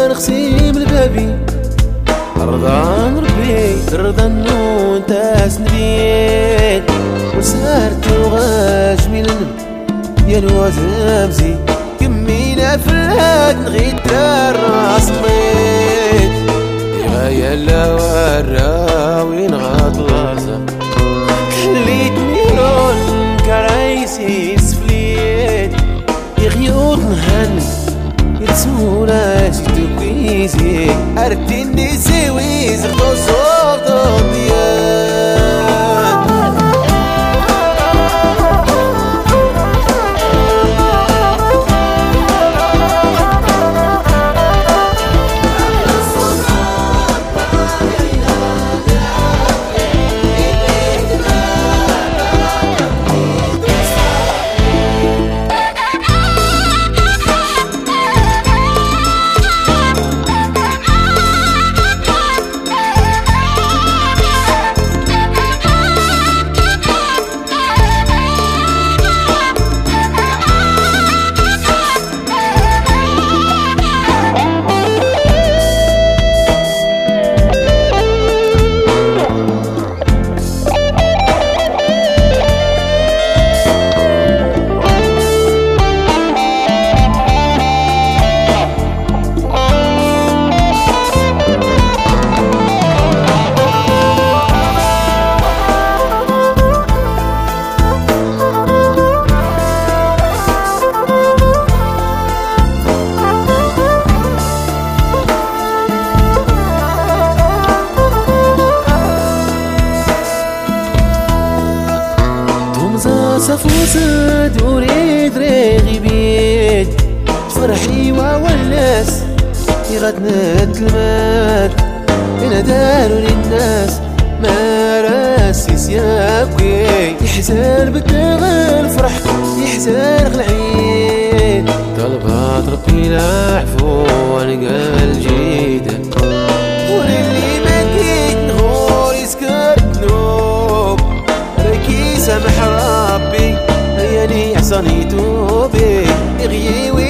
نخسيم البابي رضا ربي رضا نون تاس نبيت وسهرت وغاش من يا الوزمزي كمينا فراد نغيت الراس طويت يا لا وراوي نغاط الارزة خليت ميلون كرايسي سفليت يغيوط نهن يتسونا شتو كويزي أردين دي سيويز غدو صوت ضيان صفوسد وريد ريغي بيت فرحي والناس يغدنا الكلمات انا داروا للناس ما راسي سيابكي يحزن بالدغل الفرح يحزن العيد طلبات ربي العفو ونلقى الجيدة وللي ما جيت نغور يسكت نوب ركي سامح ربي هياني حصاني توبي يغيوي